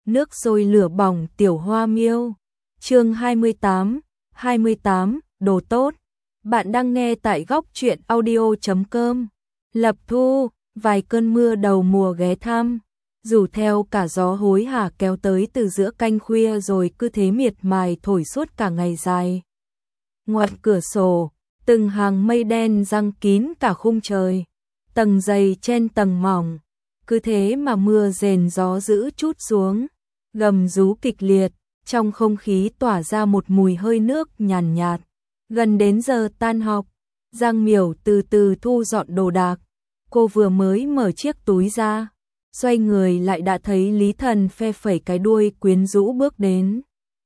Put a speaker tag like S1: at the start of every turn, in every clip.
S1: nước sôi lửa bỏng tiểu hoa miêu. Chương 28, đồ tốt. Bạn đang nghe tại góc truyện audio.com. Lập thu, vài cơn mưa đầu mùa ghé thăm, rủ theo cả gió hối hả kéo tới từ giữa canh khuya rồi cứ thế miệt mài thổi suốt cả ngày dài. Ngoài cửa sổ, từng hàng mây đen giăng kín cả khung trời, tầng dày trên tầng mỏng, cứ thế mà mưa rền gió dữ trút xuống, gầm rú kịch liệt, trong không khí tỏa ra một mùi hơi nước nhàn nhạt. Gần đến giờ tan học, Giang Miểu từ từ thu dọn đồ đạc, cô vừa mới mở chiếc túi ra, xoay người lại đã thấy Lý Thần phe phẩy cái đuôi quyến rũ bước đến.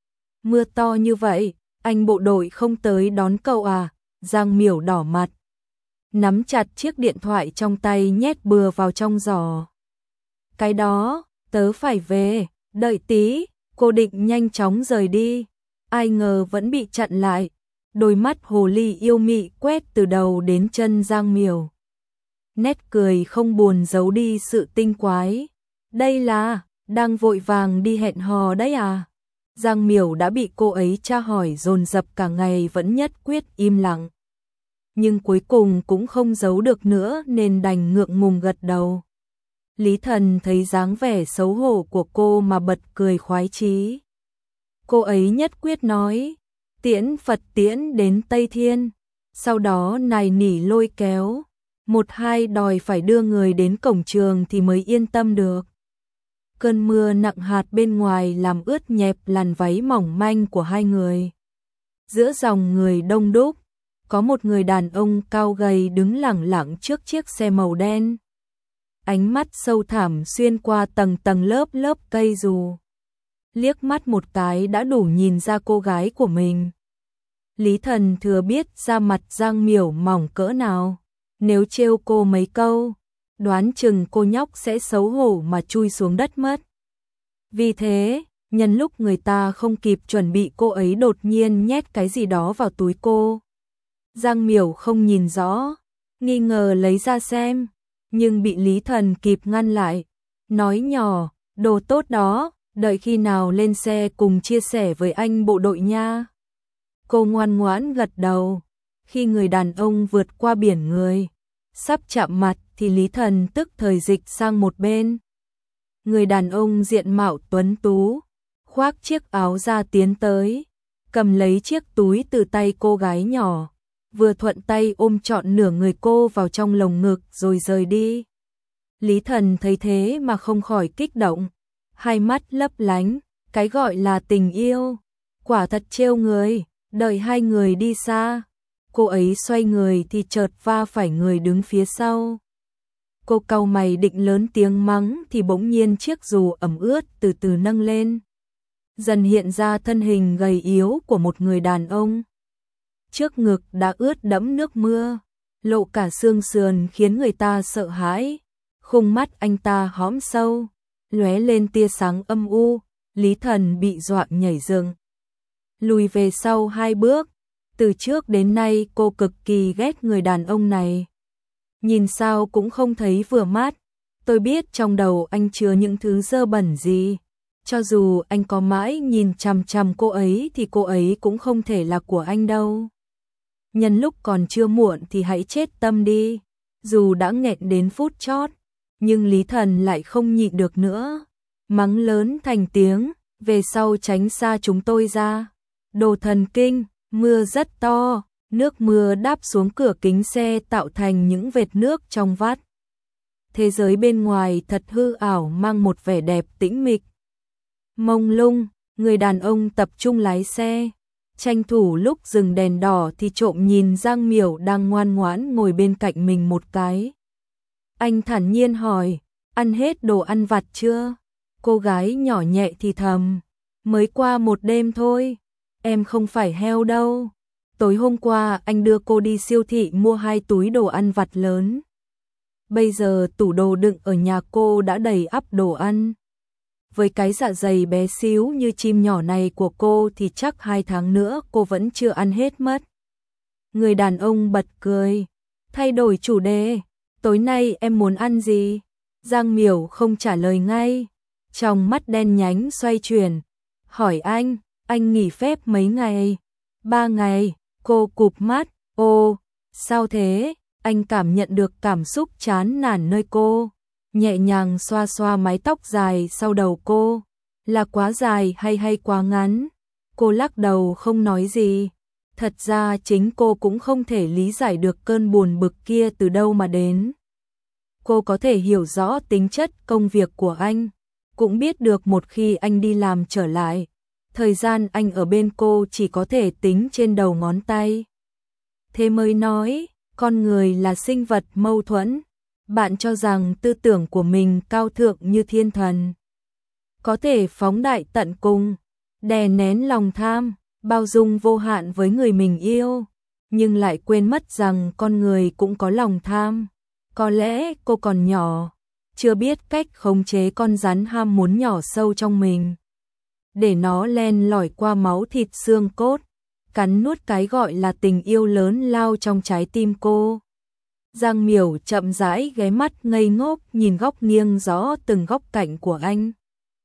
S1: Mưa to như vậy, anh bộ đội không tới đón cậu à? Giang Miểu đỏ mặt, nắm chặt chiếc điện thoại trong tay nhét bừa vào trong giỏ. Cái đó, tớ phải về, đợi tí. Cô định nhanh chóng rời đi, ai ngờ vẫn bị chặn lại. Đôi mắt hồ ly yêu mị quét từ đầu đến chân Giang Miểu. Nét cười không buồn giấu đi sự tinh quái. Đây là, đang vội vàng đi hẹn hò đấy à? Giang Miểu đã bị cô ấy tra hỏi dồn dập cả ngày vẫn nhất quyết im lặng. Nhưng cuối cùng cũng không giấu được nữa nên đành ngượng ngùng gật đầu. Lý Thần thấy dáng vẻ xấu hổ của cô mà bật cười khoái chí. Cô ấy nhất quyết nói, tiễn Phật tiễn đến Tây Thiên, sau đó nài nỉ lôi kéo, một hai đòi phải đưa người đến cổng trường thì mới yên tâm được. Cơn mưa nặng hạt bên ngoài làm ướt nhẹp làn váy mỏng manh của hai người. Giữa dòng người đông đúc, có một người đàn ông cao gầy đứng lẳng lặng trước chiếc xe màu đen. Ánh mắt sâu thẳm xuyên qua tầng tầng lớp lớp cây dù. Liếc mắt một cái đã đủ nhìn ra cô gái của mình. Lý Thần thừa biết da mặt Giang Miểu mỏng cỡ nào. Nếu trêu cô mấy câu, đoán chừng cô nhóc sẽ xấu hổ mà chui xuống đất mất. Vì thế, nhân lúc người ta không kịp chuẩn bị, cô ấy đột nhiên nhét cái gì đó vào túi cô. Giang Miểu không nhìn rõ, nghi ngờ lấy ra xem, nhưng bị Lý Thần kịp ngăn lại, nói nhỏ, đồ tốt đó, đợi khi nào lên xe cùng chia sẻ với anh bộ đội nha. Cô ngoan ngoãn gật đầu. Khi người đàn ông vượt qua biển người, sắp chạm mặt thì Lý Thần tức thời dịch sang một bên. Người đàn ông diện mạo tuấn tú, khoác chiếc áo ra tiến tới, cầm lấy chiếc túi từ tay cô gái nhỏ, vừa thuận tay ôm trọn nửa người cô vào trong lồng ngực rồi rời đi. Lý Thần thấy thế mà không khỏi kích động, hai mắt lấp lánh, cái gọi là tình yêu, quả thật trêu người. Đợi hai người đi xa, cô ấy xoay người thì chợt va phải người đứng phía sau. Cô cau mày định lớn tiếng mắng thì bỗng nhiên chiếc dù ẩm ướt từ từ nâng lên. Dần hiện ra thân hình gầy yếu của một người đàn ông. Trước ngực đã ướt đẫm nước mưa, lộ cả xương sườn khiến người ta sợ hãi. Khung mắt anh ta hõm sâu, lóe lên tia sáng âm u. Lý Thần bị dọa nhảy dựng, lùi về sau hai bước. Từ trước đến nay cô cực kỳ ghét người đàn ông này. Nhìn sao cũng không thấy vừa mắt. Tôi biết trong đầu anh chứa những thứ dơ bẩn gì. Cho dù anh có mãi nhìn chằm chằm cô ấy thì cô ấy cũng không thể là của anh đâu. Nhân lúc còn chưa muộn thì hãy chết tâm đi. Dù đã nghẹn đến phút chót, nhưng Lý Thần lại không nhịn được nữa. Mắng lớn thành tiếng, về sau tránh xa chúng tôi ra. Đồ thần kinh, mưa rất to, nước mưa đáp xuống cửa kính xe tạo thành những vệt nước trong vắt. Thế giới bên ngoài thật hư ảo, mang một vẻ đẹp tĩnh mịch. Mông lung, người đàn ông tập trung lái xe, tranh thủ lúc dừng đèn đỏ thì trộm nhìn Giang Miểu đang ngoan ngoãn ngồi bên cạnh mình một cái. Anh thản nhiên hỏi, ăn hết đồ ăn vặt chưa? Cô gái nhỏ nhẹ thì thầm, mới qua một đêm thôi. Em không phải heo đâu. Tối hôm qua anh đưa cô đi siêu thị mua 2 túi đồ ăn vặt lớn. Bây giờ tủ đồ đựng ở nhà cô đã đầy ắp đồ ăn. Với cái dạ dày bé xíu như chim nhỏ này của cô thì chắc 2 tháng nữa cô vẫn chưa ăn hết mất. Người đàn ông bật cười, thay đổi chủ đề. Tối nay em muốn ăn gì? Giang Miểu không trả lời ngay. trong mắt đen nhánh xoay chuyển, hỏi anh nghỉ phép mấy ngày? 3 ngày, cô cụp mắt, ô, sao thế? Anh cảm nhận được cảm xúc chán nản nơi cô, nhẹ nhàng xoa xoa mái tóc dài sau đầu cô, là quá dài hay quá ngắn? Cô lắc đầu không nói gì. Thật ra chính cô cũng không thể lý giải được cơn buồn bực kia từ đâu mà đến. Cô có thể hiểu rõ tính chất công việc của anh, cũng biết được một khi anh đi làm trở lại, thời gian anh ở bên cô chỉ có thể tính trên đầu ngón tay. Thế mới nói, con người là sinh vật mâu thuẫn. Bạn cho rằng tư tưởng của mình cao thượng như thiên thần, có thể phóng đại tận cùng, đè nén lòng tham, bao dung vô hạn với người mình yêu, nhưng lại quên mất rằng con người cũng có lòng tham. Có lẽ cô còn nhỏ, chưa biết cách khống chế con rắn ham muốn nhỏ sâu trong mình, để nó len lỏi qua máu thịt xương cốt, cắn nuốt cái gọi là tình yêu lớn lao trong trái tim cô. Giang Miểu chậm rãi ghé mắt ngây ngốc nhìn góc nghiêng rõ từng góc cạnh của anh.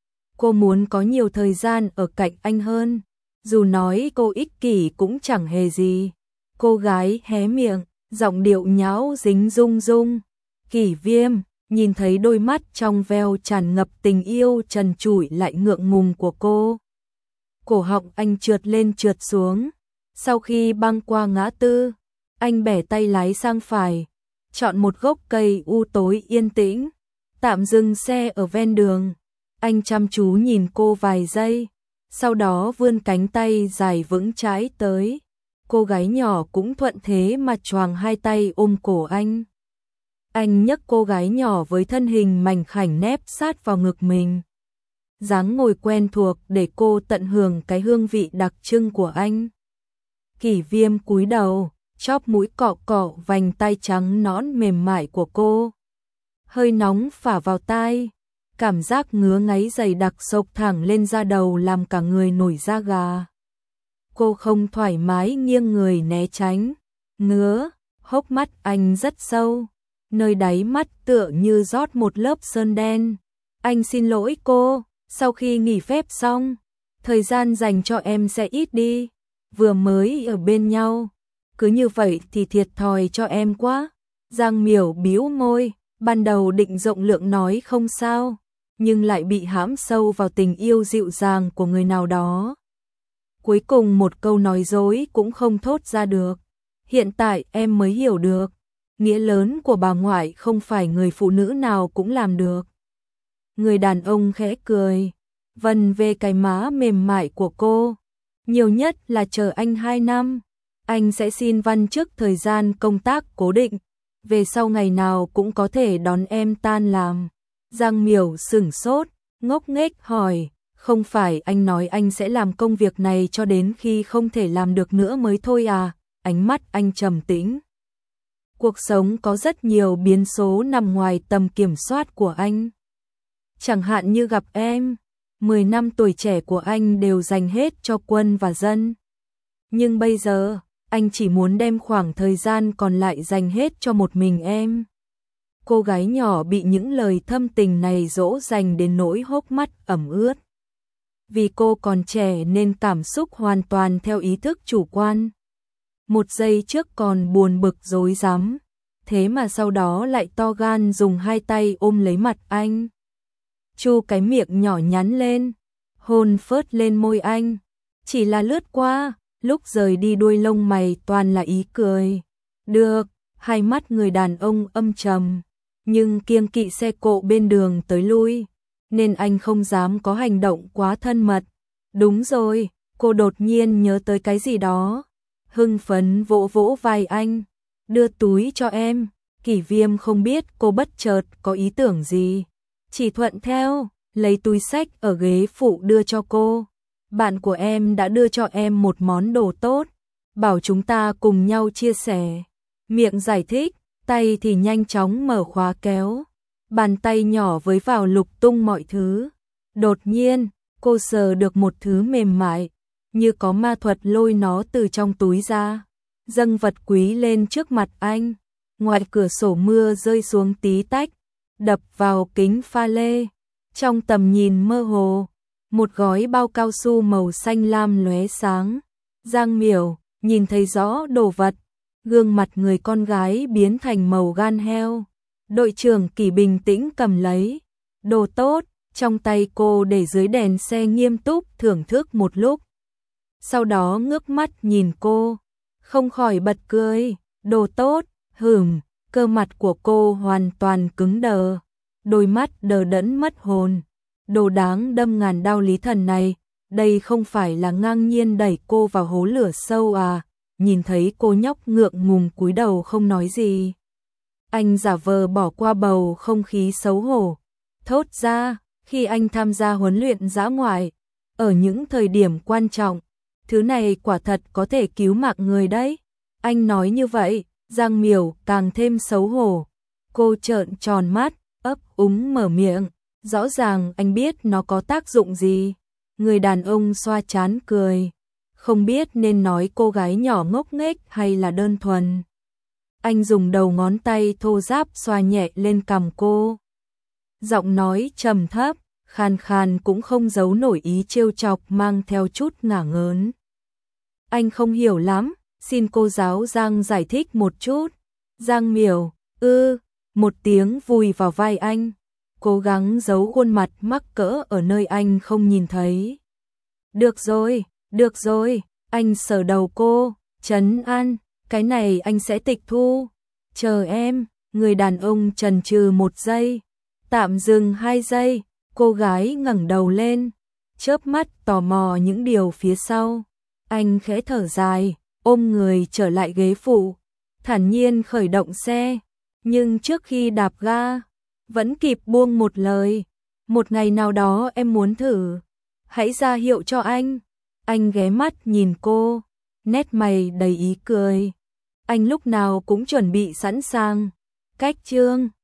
S1: Cô muốn có nhiều thời gian ở cạnh anh hơn, dù nói cô ích kỷ cũng chẳng hề gì. Cô gái hé miệng, giọng điệu nhão dính rung rung. Kỷ Viêm, nhìn thấy đôi mắt trong veo tràn ngập tình yêu trần trụi lại ngượng ngùng của cô. Cổ họng anh trượt lên trượt xuống. Sau khi băng qua ngã tư, anh bẻ tay lái sang phải, chọn một gốc cây u tối yên tĩnh, tạm dừng xe ở ven đường. Anh chăm chú nhìn cô vài giây, sau đó vươn cánh tay dài vững chãi tới. Cô gái nhỏ cũng thuận thế mà choàng hai tay ôm cổ anh. Anh nhấc cô gái nhỏ với thân hình mảnh khảnh nép sát vào ngực mình. Dáng ngồi quen thuộc để cô tận hưởng cái hương vị đặc trưng của anh. Kỷ Viêm cúi đầu, chóp mũi cọ cọ vành tay trắng nõn mềm mại của cô. Hơi nóng phả vào tai, cảm giác ngứa ngáy dày đặc xộc thẳng lên da đầu làm cả người nổi da gà. Cô không thoải mái nghiêng người né tránh, ngứa, hốc mắt anh rất sâu, nơi đáy mắt tựa như rót một lớp sơn đen. Anh xin lỗi cô, sau khi nghỉ phép xong, thời gian dành cho em sẽ ít đi, vừa mới ở bên nhau, cứ như vậy thì thiệt thòi cho em quá. Giang Miểu bĩu môi, ban đầu định rộng lượng nói không sao, nhưng lại bị hãm sâu vào tình yêu dịu dàng của người nào đó. Cuối cùng một câu nói dối cũng không thốt ra được. Hiện tại em mới hiểu được, nghĩa lớn của bà ngoại không phải người phụ nữ nào cũng làm được. Người đàn ông khẽ cười, vần về cái má mềm mại của cô. Nhiều nhất là chờ anh 2 năm, anh sẽ xin văn chức thời gian công tác cố định, về sau ngày nào cũng có thể đón em tan làm. Giang Miểu sửng sốt, ngốc nghếch hỏi, không phải anh nói anh sẽ làm công việc này cho đến khi không thể làm được nữa mới thôi à? Ánh mắt anh trầm tĩnh. Cuộc sống có rất nhiều biến số nằm ngoài tầm kiểm soát của anh. Chẳng hạn như gặp em, 10 năm tuổi trẻ của anh đều dành hết cho quân và dân. Nhưng bây giờ, anh chỉ muốn đem khoảng thời gian còn lại dành hết cho một mình em. Cô gái nhỏ bị những lời thâm tình này dỗ dành đến nỗi hốc mắt ẩm ướt. Vì cô còn trẻ nên cảm xúc hoàn toàn theo ý thức chủ quan. Một giây trước còn buồn bực rối rắm, thế mà sau đó lại to gan dùng hai tay ôm lấy mặt anh. Chu cái miệng nhỏ nhắn lên, hôn phớt lên môi anh. Chỉ là lướt qua, lúc rời đi đuôi lông mày toàn là ý cười. Được, hai mắt người đàn ông âm trầm, nhưng kiêng kỵ xe cộ bên đường tới lui, nên anh không dám có hành động quá thân mật. Đúng rồi, cô đột nhiên nhớ tới cái gì đó, hưng phấn vỗ vỗ vai anh, đưa túi cho em. Kỷ Viêm không biết cô bất chợt có ý tưởng gì, chỉ thuận theo, lấy túi xách ở ghế phụ đưa cho cô. Bạn của em đã đưa cho em một món đồ tốt, bảo chúng ta cùng nhau chia sẻ. Miệng giải thích, tay thì nhanh chóng mở khóa kéo, bàn tay nhỏ với vào lục tung mọi thứ. Đột nhiên, cô sờ được một thứ mềm mại, như có ma thuật lôi nó từ trong túi ra, dâng vật quý lên trước mặt anh. Ngoài cửa sổ mưa rơi xuống tí tách, đập vào kính pha lê. Trong tầm nhìn mơ hồ, một gói bao cao su màu xanh lam lóe sáng. Giang Miểu nhìn thấy rõ đồ vật, gương mặt người con gái biến thành màu gan heo. Đội trưởng Kỳ bình tĩnh cầm lấy đồ tốt trong tay cô để dưới đèn xe, nghiêm túc thưởng thức một lúc. Sau đó ngước mắt nhìn cô, không khỏi bật cười. Đồ tốt, cơ mặt của cô hoàn toàn cứng đờ, đôi mắt đờ đẫn mất hồn. Đồ đáng đâm ngàn đao Lý Thần này, đây không phải là ngang nhiên đẩy cô vào hố lửa sâu à? Nhìn thấy cô nhóc ngượng ngùng cúi đầu không nói gì, anh giả vờ bỏ qua bầu không khí xấu hổ, thốt ra, khi anh tham gia huấn luyện dã ngoại, ở những thời điểm quan trọng, thứ này quả thật có thể cứu mạng người đấy. Anh nói như vậy, Giang Miểu càng thêm xấu hổ. Cô trợn tròn mắt, ấp úng mở miệng, rõ ràng anh biết nó có tác dụng gì. Người đàn ông xoa trán cười, không biết nên nói cô gái nhỏ ngốc nghếch hay là đơn thuần. Anh dùng đầu ngón tay thô ráp xoa nhẹ lên cằm cô. Giọng nói trầm thấp, khàn khàn cũng không giấu nổi ý trêu chọc mang theo chút ngả ngớn. Anh không hiểu lắm, xin cô giáo Giang giải thích một chút. Giang Miểu, một tiếng vùi vào vai anh, cố gắng giấu khuôn mặt mắc cỡ ở nơi anh không nhìn thấy. Được rồi, anh sờ đầu cô, trấn an, cái này anh sẽ tịch thu. Chờ em, người đàn ông chần chừ 1 giây, tạm dừng 2 giây, cô gái ngẩng đầu lên, chớp mắt tò mò những điều phía sau. Anh khẽ thở dài, ôm người trở lại ghế phụ, thản nhiên khởi động xe, nhưng trước khi đạp ga, vẫn kịp buông một lời. Một ngày nào đó em muốn thử, hãy ra hiệu cho anh. Anh ghé mắt nhìn cô, nét mày đầy ý cười. Anh lúc nào cũng chuẩn bị sẵn sàng. Cách chương